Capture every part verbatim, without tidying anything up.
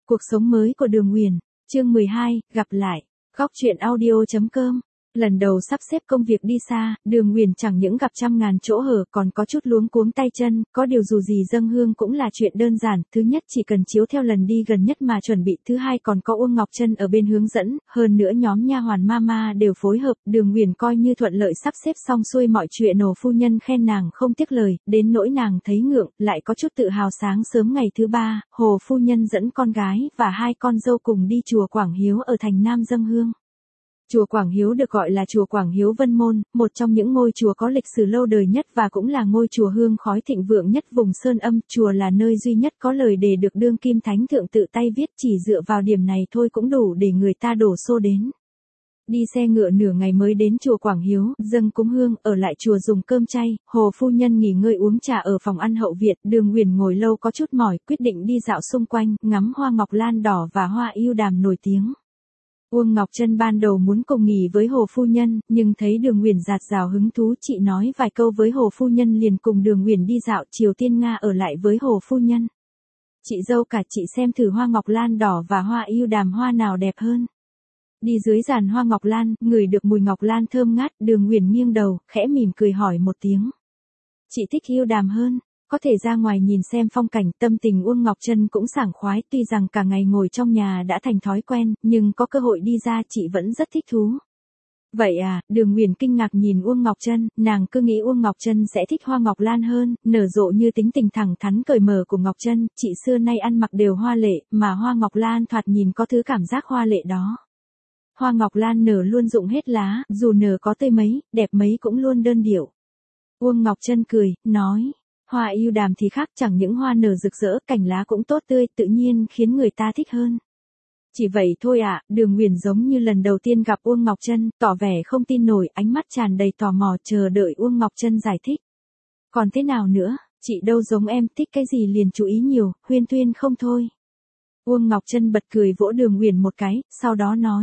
Cuộc sống mới của Đường Nguyền, chương mười hai, gặp lại. Góc truyện audio.com. Lần đầu sắp xếp công việc đi xa, Đường Nguyền chẳng những gặp trăm ngàn chỗ hở còn có chút luống cuống tay chân, có điều dù gì dâng hương cũng là chuyện đơn giản, thứ nhất chỉ cần chiếu theo lần đi gần nhất mà chuẩn bị, thứ hai còn có Uông Ngọc Trân ở bên hướng dẫn, hơn nữa nhóm nha hoàn mama đều phối hợp, Đường Nguyền coi như thuận lợi sắp xếp xong xuôi mọi chuyện. Nổ phu nhân khen nàng không tiếc lời, đến nỗi nàng thấy ngượng, lại có chút tự hào. Sáng sớm ngày thứ ba, Hồ phu nhân dẫn con gái và hai con dâu cùng đi chùa Quảng Hiếu ở thành Nam dâng hương. Chùa Quảng Hiếu được gọi là chùa Quảng Hiếu Vân Môn, một trong những ngôi chùa có lịch sử lâu đời nhất và cũng là ngôi chùa hương khói thịnh vượng nhất vùng Sơn Âm. Chùa là nơi duy nhất có lời đề được đương kim thánh thượng tự tay viết, chỉ dựa vào điểm này thôi cũng đủ để người ta đổ xô đến. Đi xe ngựa nửa ngày mới đến chùa Quảng Hiếu, dâng cúng hương, ở lại chùa dùng cơm chay, Hồ phu nhân nghỉ ngơi uống trà ở phòng ăn hậu viện. Đường Nguyền ngồi lâu có chút mỏi, quyết định đi dạo xung quanh, ngắm hoa ngọc lan đỏ và hoa ưu đàm nổi tiếng. Uông Ngọc Trân ban đầu muốn cùng nghỉ với Hồ phu nhân, nhưng thấy Đường Nguyền dạt dào hứng thú, chị nói vài câu với Hồ phu nhân liền cùng Đường Nguyền đi dạo. Chiều Tiên Nga ở lại với Hồ phu nhân. Chị dâu cả, chị xem thử hoa ngọc lan đỏ và hoa ưu đàm hoa nào đẹp hơn. Đi dưới giàn hoa ngọc lan, ngửi được mùi ngọc lan thơm ngát, Đường Nguyền nghiêng đầu, khẽ mỉm cười hỏi một tiếng. Chị thích ưu đàm hơn. Có thể ra ngoài nhìn xem phong cảnh, tâm tình Uông Ngọc Trân cũng sảng khoái, tuy rằng cả ngày ngồi trong nhà đã thành thói quen, nhưng có cơ hội đi ra chị vẫn rất thích thú. Vậy à, Đường Nguyền kinh ngạc nhìn Uông Ngọc Trân, nàng cứ nghĩ Uông Ngọc Trân sẽ thích hoa ngọc lan hơn, nở rộ như tính tình thẳng thắn cởi mở của Ngọc Trân, chị xưa nay ăn mặc đều hoa lệ, mà hoa ngọc lan thoạt nhìn có thứ cảm giác hoa lệ đó. Hoa ngọc lan nở luôn rụng hết lá, dù nở có tươi mấy, đẹp mấy cũng luôn đơn điệu. Uông Ngọc Trân cười, nói. Hoa ưu đàm thì khác, chẳng những hoa nở rực rỡ, cành lá cũng tốt tươi, tự nhiên khiến người ta thích hơn. Chỉ vậy thôi ạ, à, Đường Nguyền giống như lần đầu tiên gặp Uông Ngọc Trân, tỏ vẻ không tin nổi, ánh mắt tràn đầy tò mò chờ đợi Uông Ngọc Trân giải thích. Còn thế nào nữa, chị đâu giống em, thích cái gì liền chú ý nhiều, huyên thuyên không thôi. Uông Ngọc Trân bật cười vỗ Đường Nguyền một cái, sau đó nói.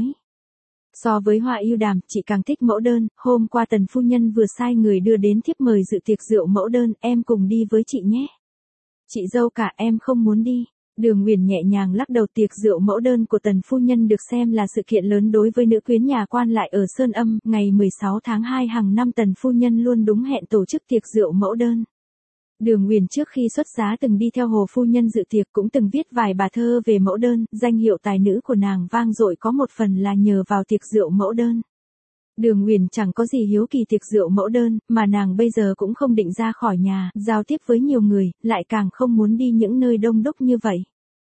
So với hoa ưu đàm, chị càng thích mẫu đơn, hôm qua Tần phu nhân vừa sai người đưa đến thiếp mời dự tiệc rượu mẫu đơn, em cùng đi với chị nhé. Chị dâu cả, em không muốn đi. Đường Nguyền nhẹ nhàng lắc đầu. Tiệc rượu mẫu đơn của Tần phu nhân được xem là sự kiện lớn đối với nữ quyến nhà quan lại ở Sơn Âm, ngày mười sáu tháng hai hàng năm Tần phu nhân luôn đúng hẹn tổ chức tiệc rượu mẫu đơn. Đường Nguyền trước khi xuất giá từng đi theo Hồ phu nhân dự tiệc, cũng từng viết vài bài thơ về mẫu đơn, danh hiệu tài nữ của nàng vang dội có một phần là nhờ vào tiệc rượu mẫu đơn. Đường Nguyền chẳng có gì hiếu kỳ tiệc rượu mẫu đơn, mà nàng bây giờ cũng không định ra khỏi nhà, giao tiếp với nhiều người, lại càng không muốn đi những nơi đông đúc như vậy.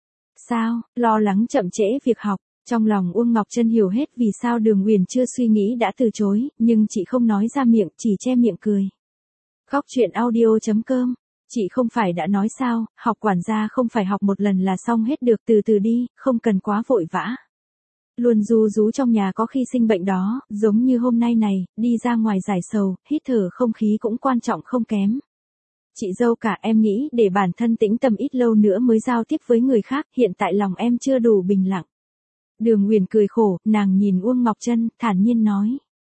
Sao, lo lắng chậm trễ việc học. Trong lòng Uông Ngọc Trân hiểu hết vì sao Đường Nguyền chưa suy nghĩ đã từ chối, nhưng chị không nói ra miệng, chỉ che miệng cười. Góc truyện audio.com. Chị không phải đã nói sao, học quản gia không phải học một lần là xong hết được, từ từ đi, không cần quá vội vã. Luôn ru rú trong nhà có khi sinh bệnh đó, giống như hôm nay này, đi ra ngoài giải sầu, hít thở không khí cũng quan trọng không kém. Chị dâu cả, em nghĩ để bản thân tĩnh tâm ít lâu nữa mới giao tiếp với người khác, hiện tại lòng em chưa đủ bình lặng. Đường Nguyền cười khổ, nàng nhìn Uông Ngọc Trân, thản nhiên nói.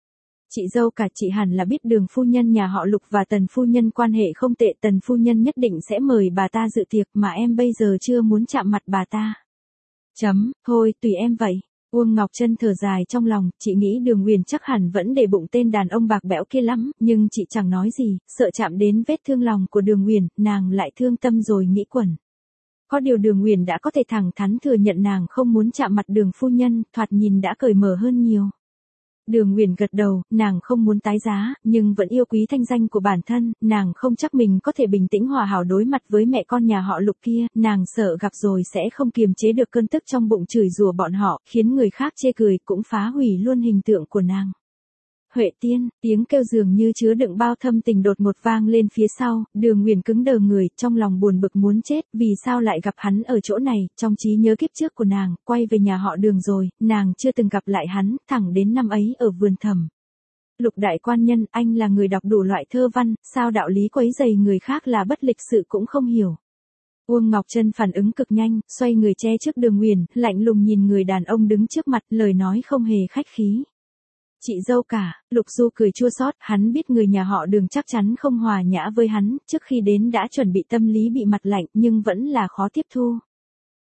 Chị dâu cả, chị hẳn là biết Đường phu nhân nhà họ Lục và Tần phu nhân quan hệ không tệ, Tần phu nhân nhất định sẽ mời bà ta dự tiệc mà em bây giờ chưa muốn chạm mặt bà ta. Chấm, thôi, tùy em vậy. Uông Ngọc Trân thở dài trong lòng, chị nghĩ Đường Nguyền chắc hẳn vẫn để bụng tên đàn ông bạc bẽo kia lắm, nhưng chị chẳng nói gì, sợ chạm đến vết thương lòng của Đường Nguyền, nàng lại thương tâm rồi nghĩ quẩn. Có điều Đường Nguyền đã có thể thẳng thắn thừa nhận nàng không muốn chạm mặt Đường phu nhân, thoạt nhìn đã cởi mở hơn nhiều. Đường Nguyền gật đầu, nàng không muốn tái giá, nhưng vẫn yêu quý thanh danh của bản thân, nàng không chắc mình có thể bình tĩnh hòa hảo đối mặt với mẹ con nhà họ Lục kia, nàng sợ gặp rồi sẽ không kiềm chế được cơn tức trong bụng chửi rủa bọn họ, khiến người khác chê cười, cũng phá hủy luôn hình tượng của nàng. Huệ Tiên, tiếng kêu dường như chứa đựng bao thâm tình đột ngột vang lên phía sau, Đường Nguyền cứng đờ người, trong lòng buồn bực muốn chết, vì sao lại gặp hắn ở chỗ này, trong trí nhớ kiếp trước của nàng, quay về nhà họ Đường rồi, nàng chưa từng gặp lại hắn, thẳng đến năm ấy ở vườn thầm. Lục đại quan nhân, anh là người đọc đủ loại thơ văn, sao đạo lý quấy rầy người khác là bất lịch sự cũng không hiểu. Uông Ngọc Trân phản ứng cực nhanh, xoay người che trước Đường Nguyền, lạnh lùng nhìn người đàn ông đứng trước mặt, lời nói không hề khách khí. Chị dâu cả, Lục Du cười chua xót, hắn biết người nhà họ Đường chắc chắn không hòa nhã với hắn, trước khi đến đã chuẩn bị tâm lý bị mặt lạnh nhưng vẫn là khó tiếp thu.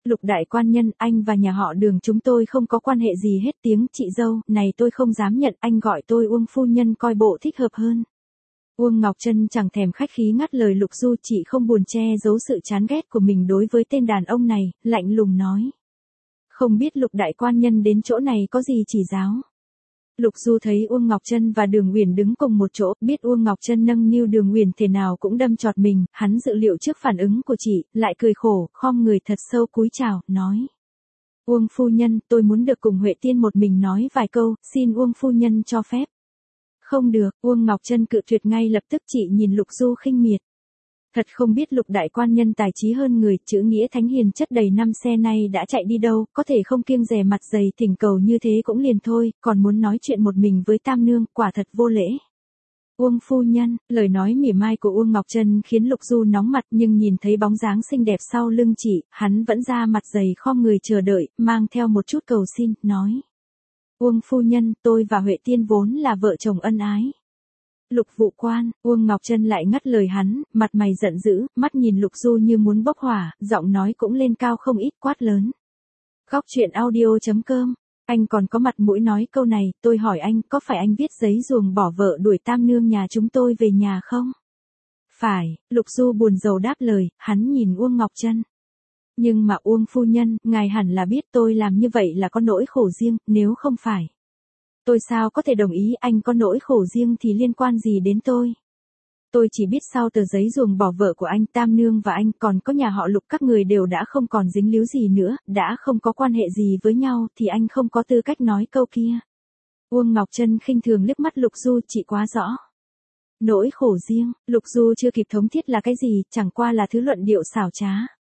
Lục đại quan nhân, anh và nhà họ Đường chúng tôi không có quan hệ gì hết, tiếng chị dâu, này tôi không dám nhận, anh gọi tôi Uông phu nhân coi bộ thích hợp hơn. Uông Ngọc Trân chẳng thèm khách khí ngắt lời Lục Du, chị không buồn che giấu sự chán ghét của mình đối với tên đàn ông này, lạnh lùng nói. Không biết Lục đại quan nhân đến chỗ này có gì chỉ giáo. Lục Du thấy Uông Ngọc Trân và Đường Uyển đứng cùng một chỗ, biết Uông Ngọc Trân nâng niu Đường Uyển thế nào cũng đâm chọt mình, hắn dự liệu trước phản ứng của chị, lại cười khổ, khom người thật sâu cúi chào, nói. Uông phu nhân, tôi muốn được cùng Huệ Tiên một mình nói vài câu, xin Uông phu nhân cho phép. Không được, Uông Ngọc Trân cự tuyệt ngay lập tức, chị nhìn Lục Du khinh miệt. Thật không biết Lục đại quan nhân tài trí hơn người, chữ nghĩa thánh hiền chất đầy năm xe nay đã chạy đi đâu, có thể không kiêng dè mặt dày thỉnh cầu như thế cũng liền thôi, còn muốn nói chuyện một mình với Tam Nương, quả thật vô lễ. Uông phu nhân, lời nói mỉa mai của Uông Ngọc Trân khiến Lục Du nóng mặt, nhưng nhìn thấy bóng dáng xinh đẹp sau lưng chị, hắn vẫn ra mặt dày khom người chờ đợi, mang theo một chút cầu xin, nói. Uông phu nhân, tôi và Huệ Tiên vốn là vợ chồng ân ái. Lục vụ quan, Uông Ngọc Trân lại ngắt lời hắn, mặt mày giận dữ, mắt nhìn Lục Du như muốn bốc hỏa, giọng nói cũng lên cao không ít, quát lớn. Góc truyện audio chấm com, anh còn có mặt mũi nói câu này, tôi hỏi anh, có phải anh viết giấy ruồng bỏ vợ đuổi Tam Nương nhà chúng tôi về nhà không? Phải, Lục Du buồn rầu đáp lời, hắn nhìn Uông Ngọc Trân. Nhưng mà Uông phu nhân, ngài hẳn là biết tôi làm như vậy là có nỗi khổ riêng, nếu không phải. Tôi sao có thể đồng ý, anh có nỗi khổ riêng thì liên quan gì đến tôi? Tôi chỉ biết sau tờ giấy ruồng bỏ vợ của anh, Tam Nương và anh còn có nhà họ Lục các người đều đã không còn dính líu gì nữa, đã không có quan hệ gì với nhau thì anh không có tư cách nói câu kia. Uông Ngọc Trân khinh thường liếc mắt Lục Du, chị quá rõ. Nỗi khổ riêng, Lục Du chưa kịp thống thiết là cái gì, chẳng qua là thứ luận điệu xảo trá.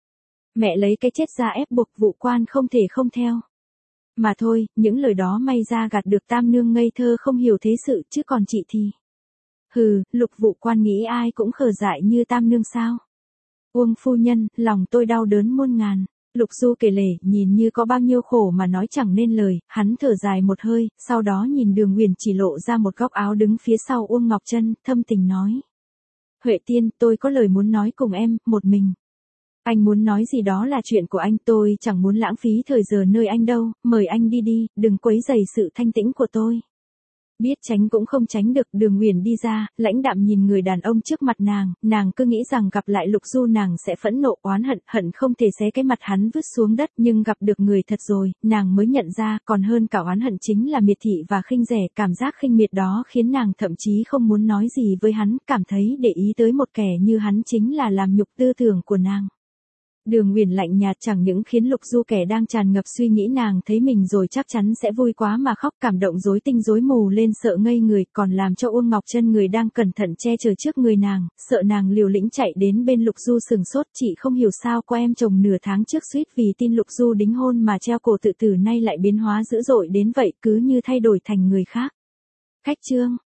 Mẹ lấy cái chết ra ép buộc vụ quan không thể không theo. Mà thôi, những lời đó may ra gạt được Tam Nương ngây thơ không hiểu thế sự, chứ còn chị thì. Hừ, Lục vụ quan nghĩ ai cũng khờ dại như Tam Nương sao? Uông phu nhân, lòng tôi đau đớn muôn ngàn. Lục Du kể lể, nhìn như có bao nhiêu khổ mà nói chẳng nên lời, hắn thở dài một hơi, sau đó nhìn Đường Uyển chỉ lộ ra một góc áo đứng phía sau Uông Ngọc Trân, thâm tình nói. Huệ Tiên, tôi có lời muốn nói cùng em, một mình. Anh muốn nói gì đó là chuyện của anh, tôi chẳng muốn lãng phí thời giờ nơi anh đâu, mời anh đi đi, đừng quấy rầy sự thanh tĩnh của tôi. Biết tránh cũng không tránh được, Đường Uyển đi ra, lãnh đạm nhìn người đàn ông trước mặt nàng, nàng cứ nghĩ rằng gặp lại Lục Du nàng sẽ phẫn nộ oán hận, hận không thể xé cái mặt hắn vứt xuống đất, nhưng gặp được người thật rồi, nàng mới nhận ra, còn hơn cả oán hận chính là miệt thị và khinh rẻ, cảm giác khinh miệt đó khiến nàng thậm chí không muốn nói gì với hắn, cảm thấy để ý tới một kẻ như hắn chính là làm nhục tư tưởng của nàng. Đường Uyển lạnh nhạt chẳng những khiến Lục Du kẻ đang tràn ngập suy nghĩ nàng thấy mình rồi chắc chắn sẽ vui quá mà khóc, cảm động rối tinh rối mù lên sợ ngây người, còn làm cho Uông Ngọc Trân người đang cẩn thận che chở trước người nàng, sợ nàng liều lĩnh chạy đến bên Lục Du sừng sốt, chị không hiểu sao cô em chồng nửa tháng trước suýt vì tin Lục Du đính hôn mà treo cổ tự tử nay lại biến hóa dữ dội đến vậy, cứ như thay đổi thành người khác. Khách chương